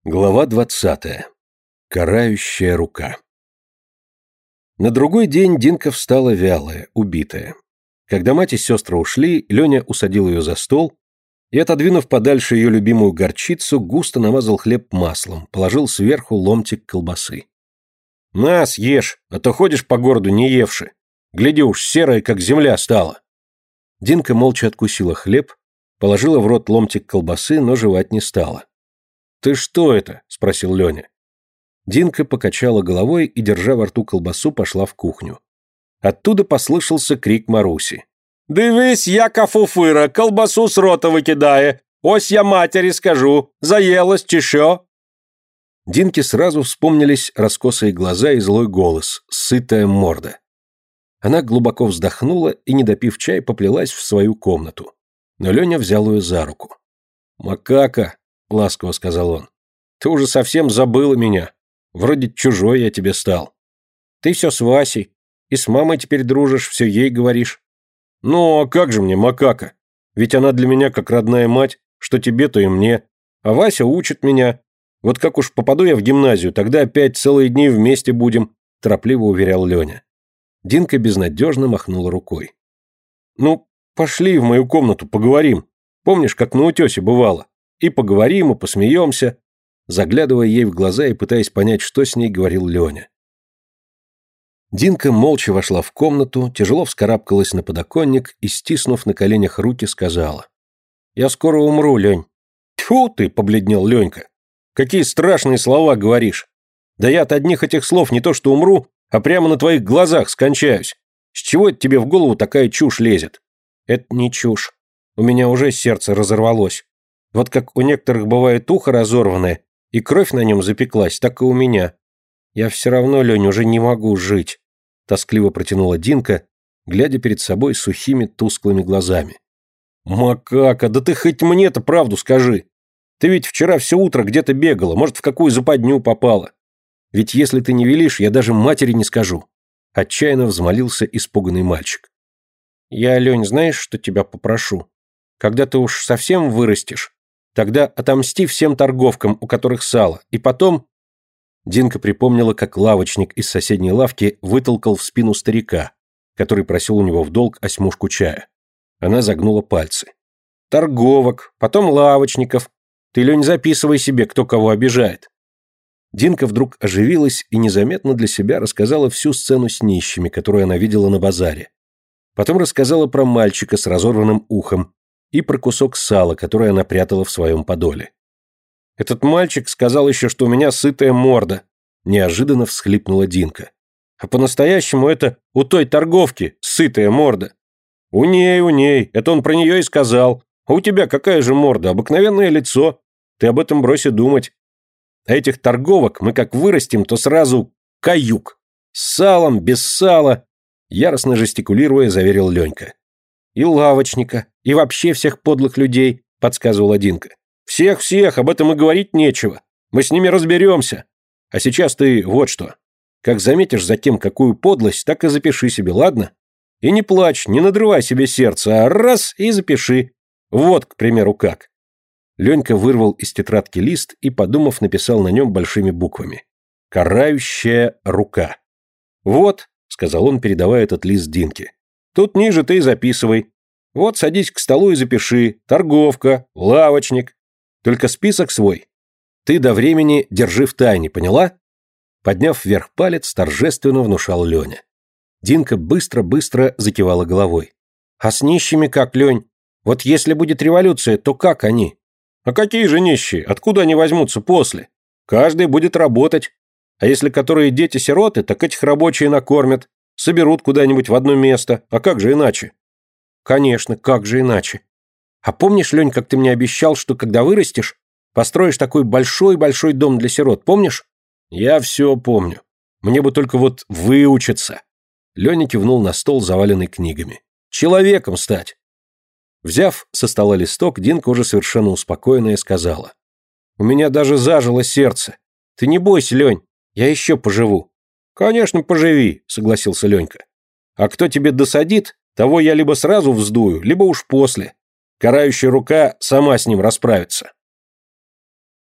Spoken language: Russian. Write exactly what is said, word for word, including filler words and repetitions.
Глава двадцатая. Карающая рука. На другой день Динка встала вялая, убитая. Когда мать и сестры ушли, Леня усадил ее за стол и, отодвинув подальше ее любимую горчицу, густо намазал хлеб маслом, положил сверху ломтик колбасы. «На, съешь, а то ходишь по городу не евши. Гляди уж, серая, как земля стала». Динка молча откусила хлеб, положила в рот ломтик колбасы, но жевать не стала. «Ты что это?» – спросил Леня. Динка покачала головой и, держа во рту колбасу, пошла в кухню. Оттуда послышался крик Маруси. «Дивись, яка фуфира, колбасу с рота выкидає! Ось я матери скажу, заелась чи що?» Динке сразу вспомнились раскосые глаза и злой голос, сытая морда. Она глубоко вздохнула и, не допив чай, поплелась в свою комнату. Но Леня взял ее за руку. «Макака!» — ласково сказал он. «Ты уже совсем забыла меня. Вроде чужой я тебе стал. Ты все с Васей. И с мамой теперь дружишь, все ей говоришь. Ну, а как же мне Макака? Ведь она для меня как родная мать, что тебе, то и мне. А Вася учит меня. Вот как уж попаду я в гимназию, тогда опять целые дни вместе будем», — торопливо уверял Леня. Динка безнадежно махнула рукой. «Ну, пошли в мою комнату, поговорим. Помнишь, как на утесе бывало? И поговорим, и посмеемся», заглядывая ей в глаза и пытаясь понять, что с ней говорил Леня. Динка молча вошла в комнату, тяжело вскарабкалась на подоконник и, стиснув на коленях руки, сказала: «Я скоро умру, Лень». «Тьфу ты!» — побледнел Ленька. «Какие страшные слова говоришь! Да я от одних этих слов не то что умру, а прямо на твоих глазах скончаюсь. С чего это тебе в голову такая чушь лезет?» «Это не чушь. У меня уже сердце разорвалось. Вот как у некоторых бывает ухо разорванное, и кровь на нем запеклась, так и у меня. Я все равно, Лень, уже не могу жить», — тоскливо протянула Динка, глядя перед собой сухими тусклыми глазами. «Макака, да ты хоть мне-то правду скажи. Ты ведь вчера все утро где-то бегала, может, в какую западню попала. Ведь если ты не велишь, я даже матери не скажу», — отчаянно взмолился испуганный мальчик. «Я, Лень, знаешь, что тебя попрошу? Когда ты уж совсем вырастешь, тогда отомсти всем торговкам, у которых сало, и потом...» Динка припомнила, как лавочник из соседней лавки вытолкал в спину старика, который просил у него в долг осьмушку чая. Она загнула пальцы. «Торговок, потом лавочников. Ты, Лень, записывай себе, кто кого обижает». Динка вдруг оживилась и незаметно для себя рассказала всю сцену с нищими, которую она видела на базаре. Потом рассказала про мальчика с разорванным ухом и про кусок сала, который она прятала в своем подоле. «Этот мальчик сказал еще, что у меня сытая морда», — неожиданно всхлипнула Динка. «А по-настоящему это у той торговки сытая морда». «У ней, у ней, это он про нее и сказал. А у тебя какая же морда, обыкновенное лицо. Ты об этом брось и думать. А этих торговок мы как вырастим, то сразу каюк. С салом, без сала», — яростно жестикулируя, заверил Ленька. «И лавочника, и вообще всех подлых людей», — подсказывала Динка. «Всех-всех, об этом и говорить нечего. Мы с ними разберемся. А сейчас ты вот что. Как заметишь затем какую подлость, так и запиши себе, ладно? И не плачь, не надрывай себе сердце, а раз и запиши. Вот, к примеру, как». Ленька вырвал из тетрадки лист и, подумав, написал на нем большими буквами: «Карающая рука». «Вот», — сказал он, передавая этот лист Динке. «Тут ниже ты и записывай. Вот садись к столу и запиши. Торговка, лавочник. Только список свой ты до времени держи в тайне, поняла?» Подняв вверх палец, торжественно внушал Леня. Динка быстро-быстро закивала головой. «А с нищими как, Лень? Вот если будет революция, то как они?» «А какие же нищие? Откуда они возьмутся после? Каждый будет работать. А если которые дети-сироты, так этих рабочие накормят, соберут куда-нибудь в одно место. А как же иначе?» «Конечно, как же иначе. А помнишь, Лень, как ты мне обещал, что когда вырастешь, построишь такой большой-большой дом для сирот, помнишь?» «Я все помню. Мне бы только вот выучиться». Леня кивнул на стол, заваленный книгами. «Человеком стать». Взяв со стола листок, Динка уже совершенно успокоенная сказала: «У меня даже зажило сердце. Ты не бойся, Лень, я еще поживу». «Конечно, поживи», — согласился Ленька. «А кто тебе досадит, того я либо сразу вздую, либо уж после. Карающая рука сама с ним расправится».